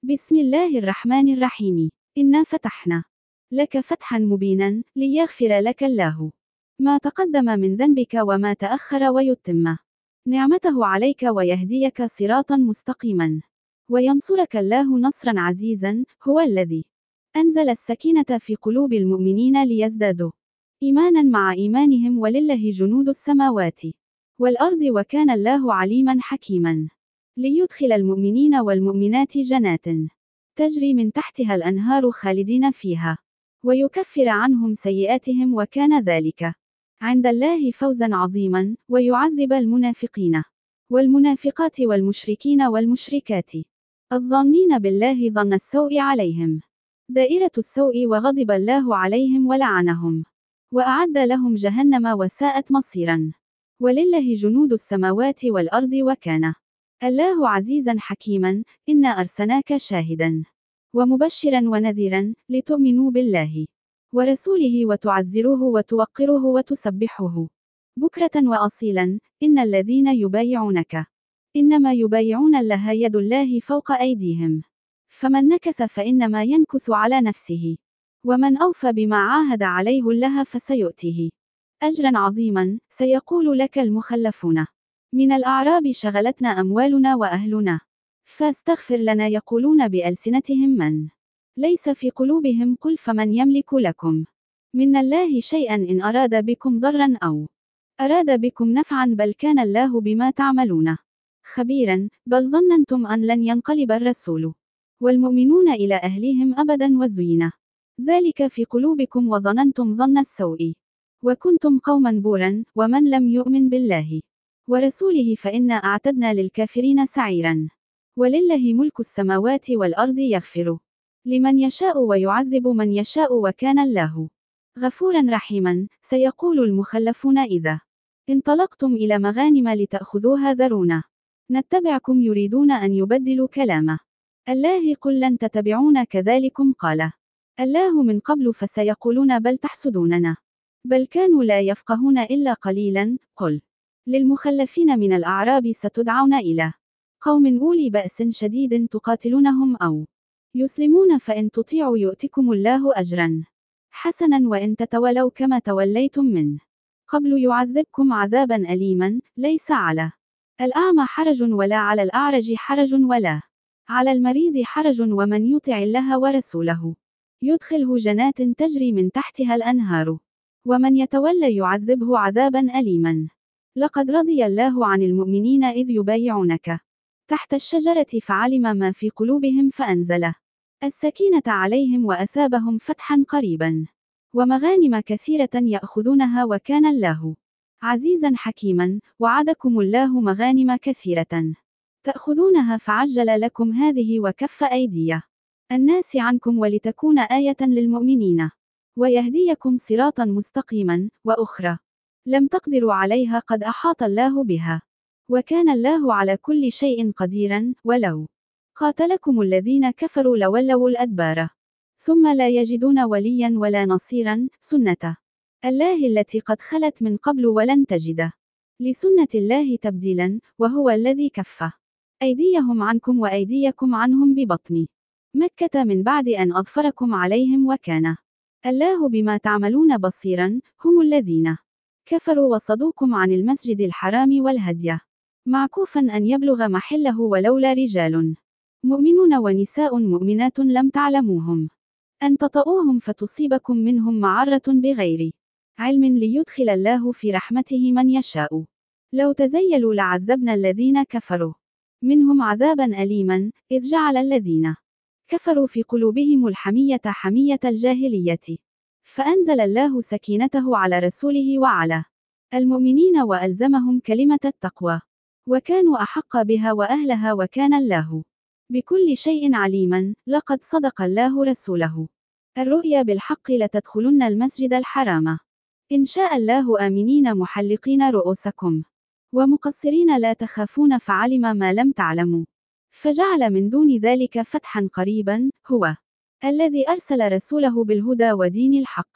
بسم الله الرحمن الرحيم. إنا فتحنا لك فتحا مبينا ليغفر لك الله ما تقدم من ذنبك وما تأخر ويتم نعمته عليك ويهديك صراطا مستقيما وينصرك الله نصرا عزيزا. هو الذي أنزل السكينة في قلوب المؤمنين ليزدادوا إيمانا مع إيمانهم ولله جنود السماوات والأرض وكان الله عليما حكيما ليدخل المؤمنين والمؤمنات جنات تجري من تحتها الأنهار خالدين فيها ويكفر عنهم سيئاتهم وكان ذلك عند الله فوزا عظيما ويعذب المنافقين والمنافقات والمشركين والمشركات الظانين بالله ظن السوء عليهم دائرة السوء وغضب الله عليهم ولعنهم وأعد لهم جهنم وساءت مصيرا ولله جنود السماوات والأرض وكان الله عزيزا حكيما. إنا أرسلناك شاهدا ومبشرا ونذيرا لتؤمنوا بالله ورسوله وتعزروه وتوقروه وتسبحوه بكرة وأصيلا. إن الذين يبايعونك إنما يبايعون الله يد الله فوق أيديهم فمن نكث فإنما ينكث على نفسه ومن أوفى بما عاهد عليه الله فسيؤتيه أجرا عظيما. سيقول لك المخلفون من الأعراب شغلتنا أموالنا وأهلنا فاستغفر لنا يقولون بألسنتهم من ليس في قلوبهم. قل فمن يملك لكم من الله شيئا إن أراد بكم ضرا أو أراد بكم نفعا بل كان الله بما تعملون خبيرا. بل ظننتم أن لن ينقلب الرسول والمؤمنون إلى أهليهم أبدا وزين ذلك في قلوبكم وظننتم ظن السوء وكنتم قوما بورا. ومن لم يؤمن بالله ورسوله فإنا أعتدنا للكافرين سعيرا ولله ملك السماوات والأرض يغفر لمن يشاء ويعذب من يشاء وكان الله غفورا رحيما. سيقول المخلفون إذا انطلقتم إلى مغانم لتأخذوها ذرونا نتبعكم يريدون أن يبدلوا كلام الله قل لن تتبعونا كذلكم قال الله من قبل فسيقولون بل تحسدوننا بل كانوا لا يفقهون إلا قليلا. قل للمخلفين من الأعراب ستدعون إلى قوم أولي بأس شديد تقاتلونهم أو يسلمون فإن تطيعوا يؤتكم الله أجرا حسنا وإن تتولوا كما توليتم من قبل يعذبكم عذابا أليما. ليس على الأعمى حرج ولا على الأعرج حرج ولا على المريض حرج ومن يطع الله ورسوله يدخله جنات تجري من تحتها الأنهار ومن يتولى يعذبه عذابا أليما. لقد رضي الله عن المؤمنين إذ يبايعونك تحت الشجرة فعلم ما في قلوبهم فأنزل السكينة عليهم وأثابهم فتحا قريبا ومغانم كثيرة يأخذونها وكان الله عزيزا حكيما. وعدكم الله مغانم كثيرة تأخذونها فعجل لكم هذه وكف أيدي الناس عنكم ولتكون آية للمؤمنين ويهديكم صراطا مستقيما. وأخرى لم تقدروا عليها قد أحاط الله بها وكان الله على كل شيء قديرا. ولو قاتلكم الذين كفروا لولوا الأدبار ثم لا يجدون وليا ولا نصيرا. سنة الله التي قد خلت من قبل ولن تجد لسنة الله تبديلا. وهو الذي كف أيديهم عنكم وأيديكم عنهم ببطن مكة من بعد أن أظفركم عليهم وكان الله بما تعملون بصيرا. هم الذين كفروا وصدوكم عن المسجد الحرام والهدي معكوفا أن يبلغ محله ولولا رجال مؤمنون ونساء مؤمنات لم تعلموهم أن تطؤوهم فتصيبكم منهم معرة بغير علم ليدخل الله في رحمته من يشاء. لو تزيلوا لعذبنا الذين كفروا منهم عذابا أليما. إذ جعل الذين كفروا في قلوبهم الحمية حمية الجاهلية فأنزل الله سكينته على رسوله وعلى المؤمنين وألزمهم كلمة التقوى وكانوا أحق بها وأهلها وكان الله بكل شيء عليما. لقد صدق الله رسوله الرؤيا بالحق لتدخلن المسجد الحرام إن شاء الله آمنين محلقين رؤوسكم ومقصرين لا تخافون فعلم ما لم تعلموا فجعل من دون ذلك فتحا قريبا. هو الذي أرسل رسوله بالهدى ودين الحق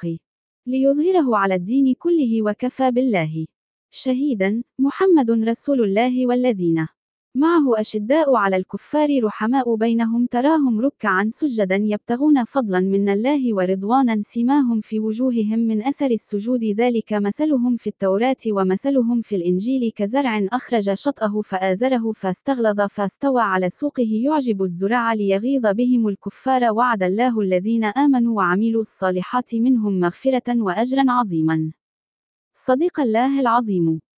ليظهره على الدين كله وكفى بالله شهيدا. محمد رسول الله والذين معه أشداء على الكفار رحماء بينهم تراهم ركعا سجدا يبتغون فضلا من الله ورضوانا سيماهم في وجوههم من أثر السجود ذلك مثلهم في التوراة ومثلهم في الإنجيل كزرع أخرج شطأه فآزره فاستغلظ فاستوى على سوقه يعجب الزراع ليغيظ بهم الكفار وعد الله الذين آمنوا وعملوا الصالحات منهم مغفرة وأجرا عظيما. صديق الله العظيم.